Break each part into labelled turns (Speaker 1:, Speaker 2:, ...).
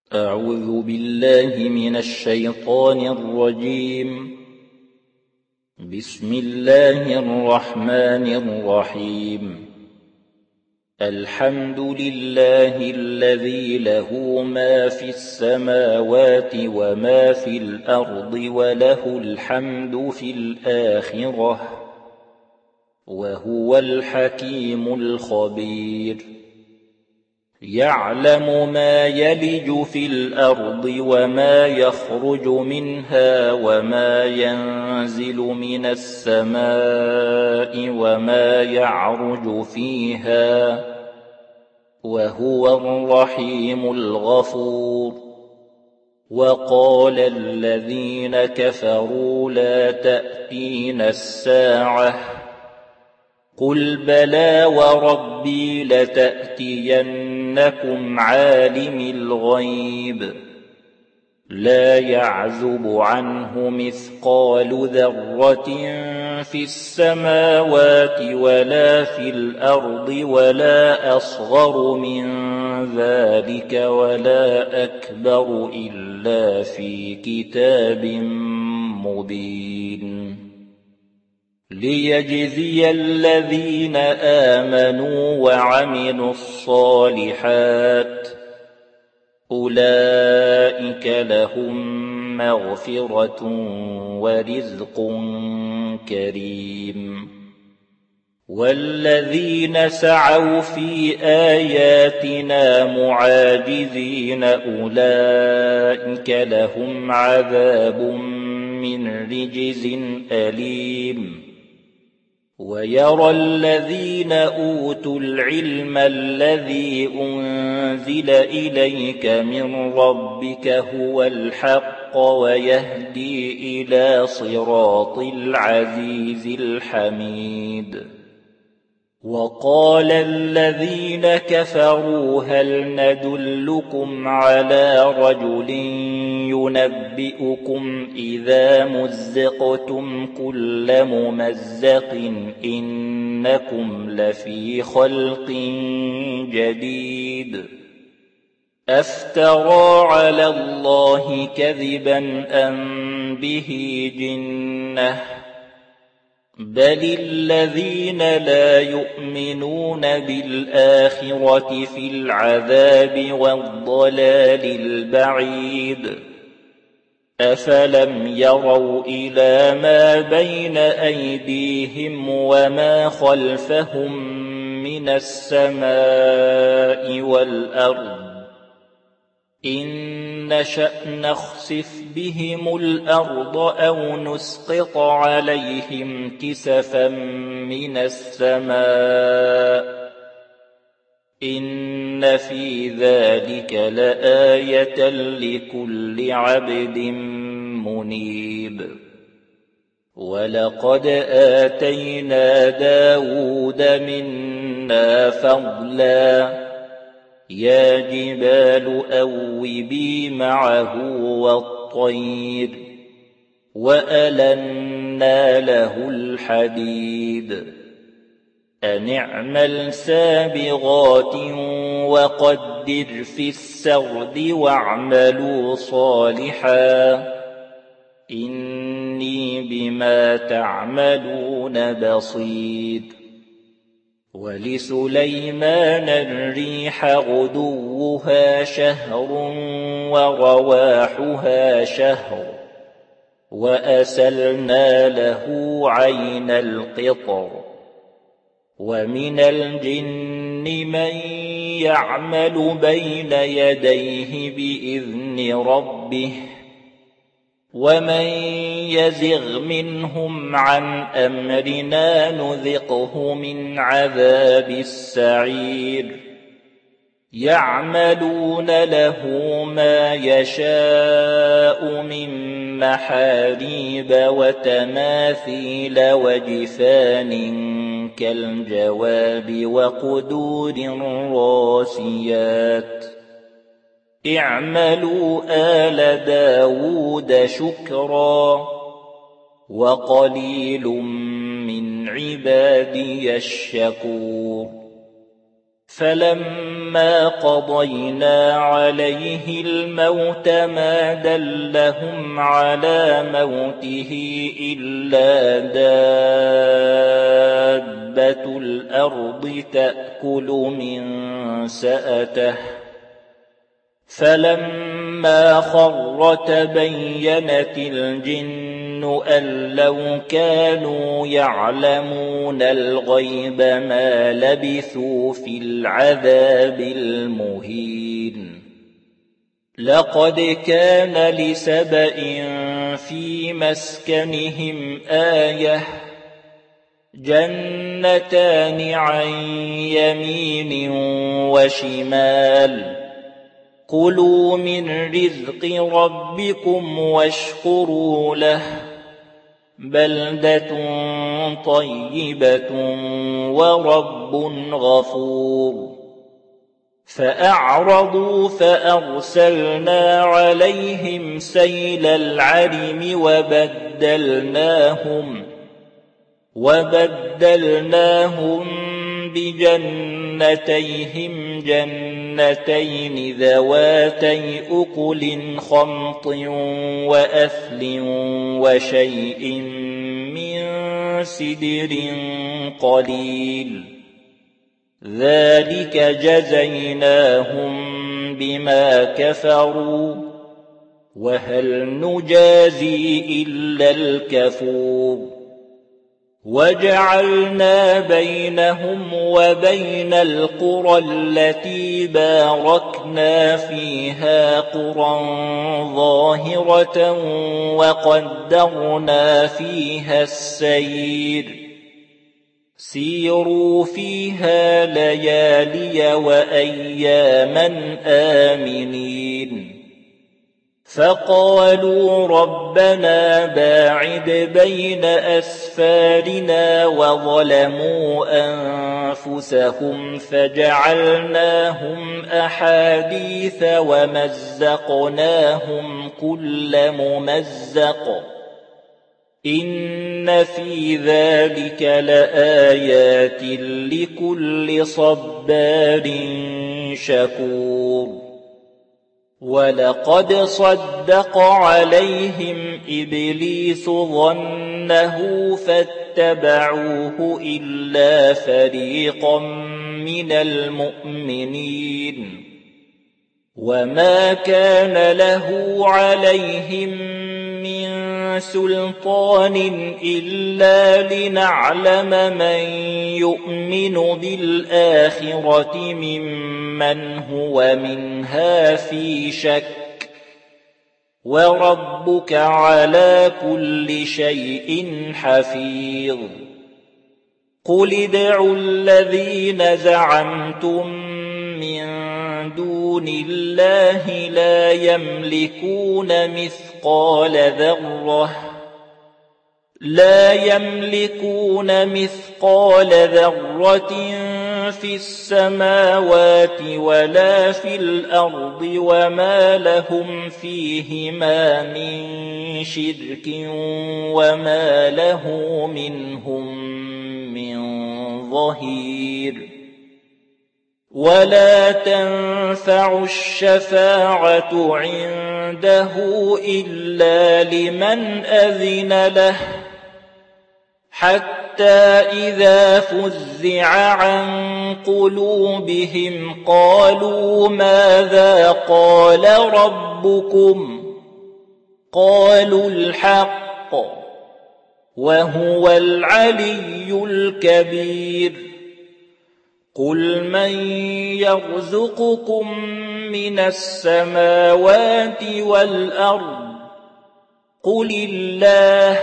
Speaker 1: أعوذ بالله من الشيطان الرجيم. بسم الله الرحمن الرحيم. الحمد لله الذي له ما في السماوات وما في الأرض وله الحمد في الآخرة وهو الحكيم الخبير. يعلم ما يلج في الأرض وما يخرج منها وما ينزل من السماء وما يعرج فيها وهو الرحيم الغفور. وقال الذين كفروا لا تأتينا الساعة قل بلى وربي لتأتينكم عالم الغيب لا يعزب عنه مثقال ذرة في السماوات ولا في الأرض ولا أصغر من ذلك ولا أكبر إلا في كتاب مبين. ليجزي الذين آمنوا وعملوا الصالحات أولئك لهم مغفرة ورزق كريم. والذين سعوا في آياتنا معاجزين أولئك لهم عذاب من رجز أليم. ويرى الذين أوتوا العلم الذي أنزل إليك من ربك هو الحق ويهدي إلى صراط العزيز الحميد. وقال الذين كفروا هل ندلكم على رجل ينبئكم إذا مزقتم كل ممزق إنكم لفي خلق جديد. أفترى على الله كذبا أم به جنة بل الذين لا يؤمنون بالآخرة في العذاب والضلال البعيد. أفلم يروا إلى ما بين أيديهم وما خلفهم من السماء والأرض إن نشأ نخسف بهم الأرض أو نسقط عليهم كسفا من السماء إن في ذلك لآية لكل عبد منيب. ولقد آتينا داود منا فضلا يا جبال أوبي معه والطير وألنا له الحديد أن اعمل سابغات وقدر في السرد واعملوا صالحا إني بما تعملون بصير. ولسليمان الريح غدوها شهر ورواحها شهر وأسلنا له عين القطر. ومن الجن من يعمل بين يديه بإذن ربه ومن يزغ منهم عن أمرنا نذقه من عذاب السعير. يعملون له ما يشاء من محاريب وتماثيل وجفان كالجواب وقدور راسيات اعملوا آل داود شكرا وقليل من عبادي الشكور. فلما قضينا عليه الموت ما دلهم على موته إلا دابة الأرض تأكل من سأته فلما خر تبينت الجن أن لو كانوا يعلمون الغيب ما لبثوا في العذاب المهين لقد كان لسبإ في مسكنهم آية جنتان عن يمين وشمال كلوا من رزق ربكم واشكروا له بلدة طيبة ورب غفور فأعرضوا فأرسلنا عليهم سيل العرم وبدلناهم بجنتيهم جنتين ذواتي أكل خمط وأثل وشيء من سدر قليل ذلك جزيناهم بما كفروا وهل نجازي إلا الكفور وجعلنا بينهم وبين القرى التي باركنا فيها قرى ظاهرة وقدرنا فيها السير سيروا فيها ليالي وأياما آمنين فقالوا ربنا باعد بين أسفارنا وظلموا أنفسهم فجعلناهم أحاديث ومزقناهم كل ممزق إن في ذلك لآيات لكل صبار شكور ولقد صدق عليهم إبليس ظنه فاتبعوه إلا فريقا من المؤمنين وما كان له عليهم من سلطان إلا لنعلم من يؤمن بالآخرة ممن هو منها في شك وربك على كل شيء حفيظ قل ادعوا الذين زعمتم من دون الله لا يملكون مثقال ذرة في السماوات ولا في الأرض وما لهم فيهما من شرك وما له منهم من ظهير ولا تنفع الشفاعة عنده إلا لمن أذن له حتى إذا فزع عن قلوبهم قالوا ماذا قال ربكم قالوا الحق وهو العلي الكبير قل من يرزقكم من السماوات والأرض قل الله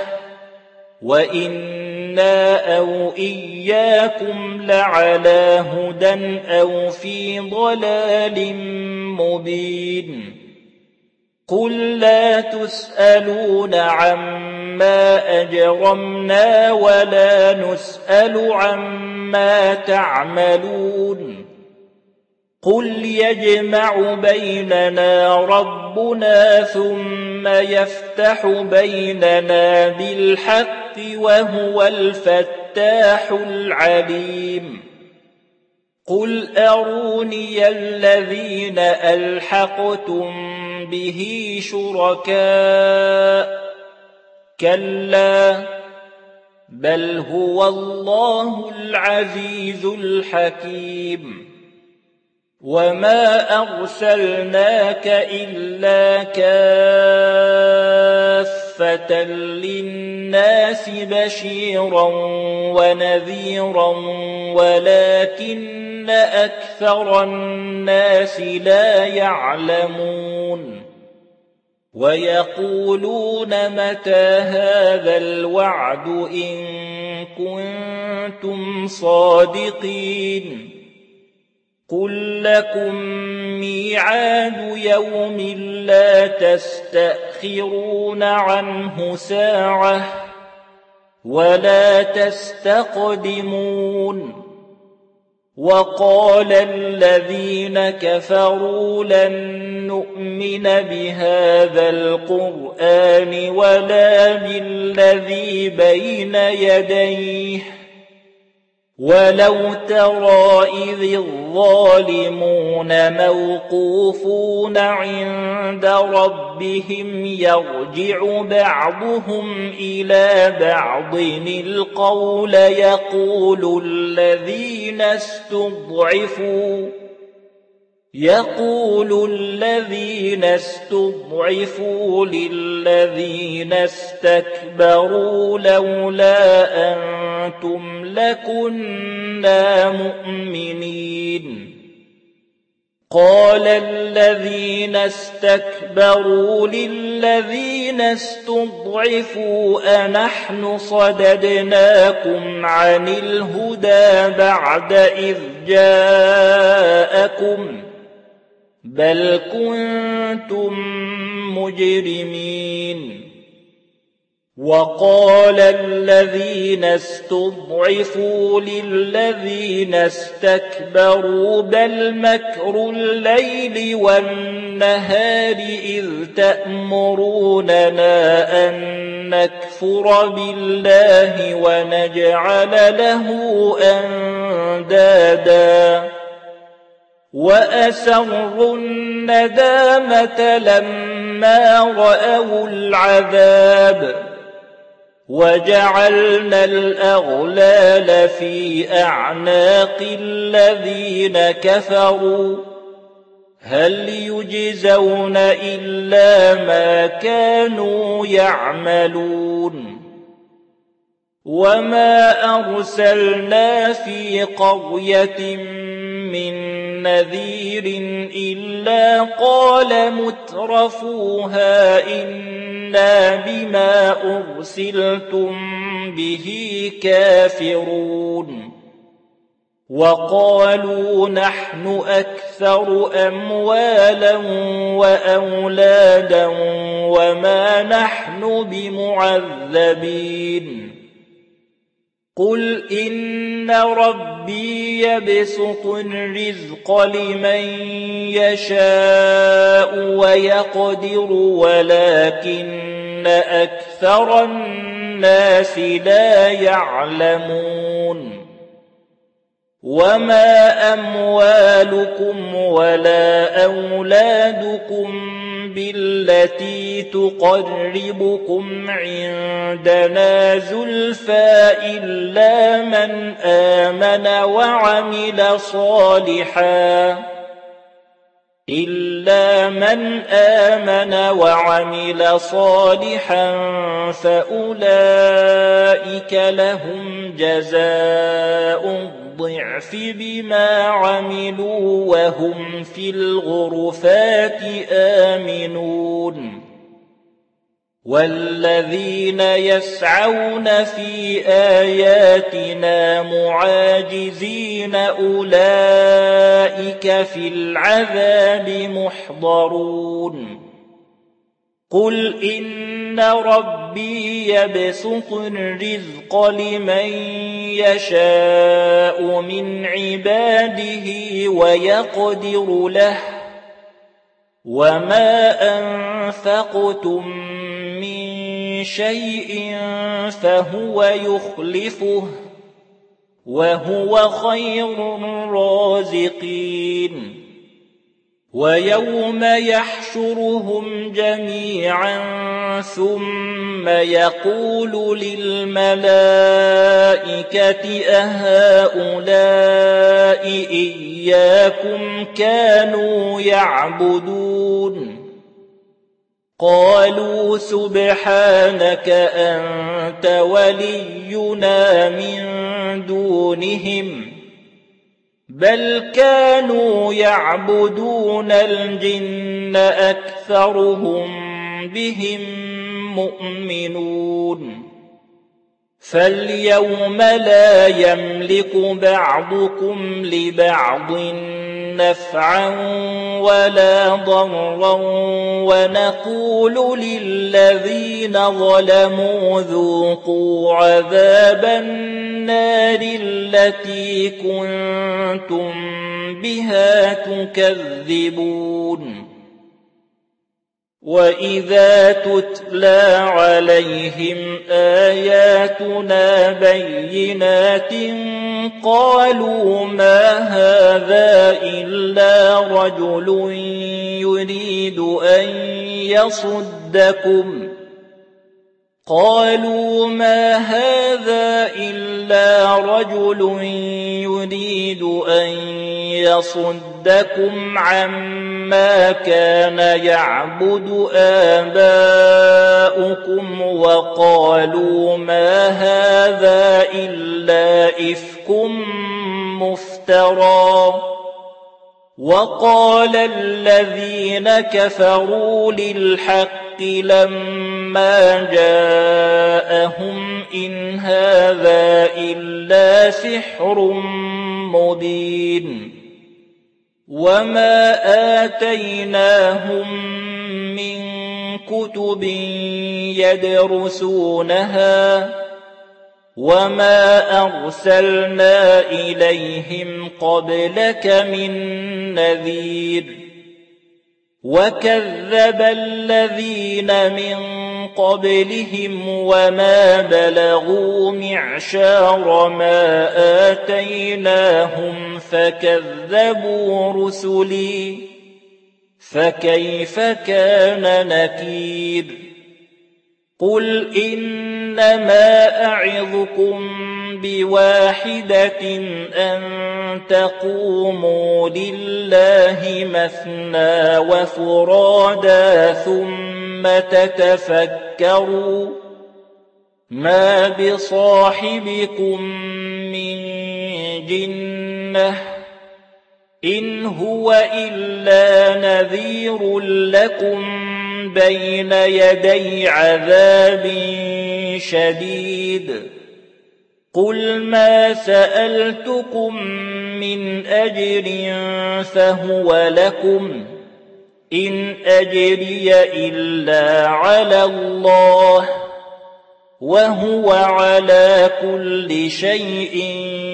Speaker 1: وإنا أو إياكم لعلى هدى أو في ضلال مبين قل لا تسألون عما أجرمنا ولا نسأل عما تعملون قل يجمع بيننا ربنا ثم يفتح بيننا بالحق وهو الفتاح العليم قل أروني الذين ألحقتم به شركاء كلا بل هو الله العزيز الحكيم وما أرسلناك إلا كافة للناس بشيرا ونذيرا ولكن أكثر الناس لا يعلمون ويقولون متى هذا الوعد إن كنتم صادقين قل لكم ميعاد يوم لا تستأخرون عنه ساعة ولا تستقدمون وقال الذين كفروا لن نؤمن بهذا القرآن ولا بالذي بين يديه ولو ترى إذ الظالمون موقوفون عند ربهم يرجع بعضهم إلى بعض القول يقول الذين استضعفوا للذين استكبروا لولا أنتم لكنا مؤمنين قال الذين استكبروا للذين استضعفوا أنحن صددناكم عن الهدى بعد إذ جاءكم بل كنتم مجرمين وقال الذين استضعفوا للذين استكبروا بل مكر الليل والنهار إذ تأمروننا أن نكفر بالله ونجعل له أندادا وأسروا الندامة لما رأوا العذاب وجعلنا الأغلال في أعناق الذين كفروا هل يجزون إلا ما كانوا يعملون وما أرسلنا في قرية من نذير إلا قال مترفوها إنا بما أرسلتم به كافرون وقالوا نحن أكثر أموالا وأولادا وما نحن بمعذبين قل إن ربي يبسط الرزق لمن يشاء ويقدر ولكن أكثر الناس لا يعلمون وما أموالكم ولا أولادكم بالتي تقربكم عندنا زلفى إلا من آمن وعمل صالحا فأولئك لهم جزاء الضعف بما عملوا وهم في الغرفات آمنون والذين يسعون في آياتنا معاجزين أولئك في العذاب محضرون قل إن ربي يبسط الرزق لمن يشاء من عباده ويقدر له وما أنفقتم من شيء فهو يخلفه وهو خير الرازقين. ويوم يحشرهم جميعا ثم يقول للملائكة أهؤلاء إياكم كانوا يعبدون؟ قالوا سبحانك أنت ولينا من دونهم بل كانوا يعبدون الجن أكثرهم بهم مؤمنون. فاليوم لا يملك بعضكم لبعض نفعا ولا ضرا ونقول للذين ظلموا ذوقوا عذاب النار التي كنتم بها تكذبون. وإذا تتلى عليهم آياتنا بينات قالوا ما هذا إلا رجل يريد أن يصدكم عما كان يعبد آباؤكم وقالوا ما هذا إلا إفك مفترى. وقال الذين كفروا للحق لما جاءهم إن هذا إلا سحر مبين. وما آتيناهم من كتب يدرسونها وما أرسلنا إليهم قبلك من نذير. وكذب الذين من قبلهم وما بلغوا معشار ما آتيناهم فكذبوا رسلي فكيف كان نكير. قل إنما أعظكم بواحدة أن تقوموا لله مثنى وفرادا ثم تتفكروا ما بصاحبكم من جنة إن هو إلا نذير لكم بين يدي عذاب شديد. قل ما سألتكم من أجر فهو لكم إن أجري إلا على الله وهو على كل شيء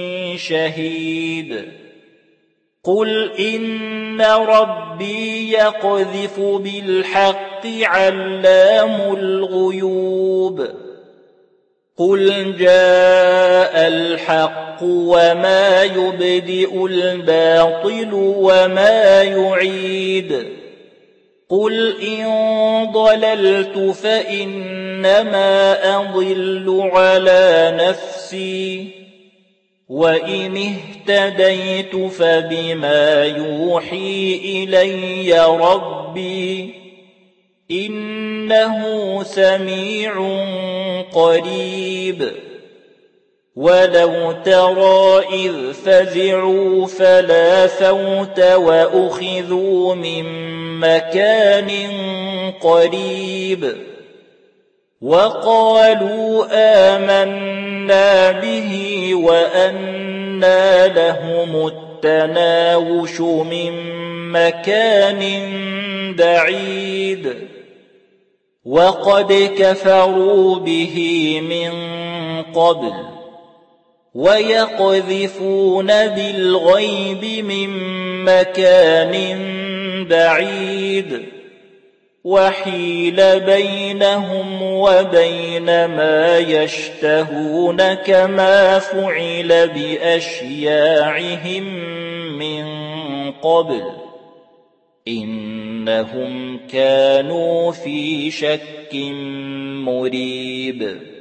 Speaker 1: شهيد. قل إن ربي يقذف بالحق علام الغيوب. قل جاء الحق وما يبدئ الباطل وما يعيد. قل إن ضللت فإنما أضل على نفسي وإن اهتديت فبما يوحي إلي ربي إنه سميع قريب. ولو ترى إذ فزعوا فلا فوت وأخذوا من مكان قريب وقالوا آمنا به وأنى لهم التناوش من مكان بعيد وقد كفروا به من قبل ويقذفون بالغيب من مكان بعيد وحيل بينهم وبين ما يشتهون كما فعل بأشياعهم من قبل إنهم كانوا في شك مريب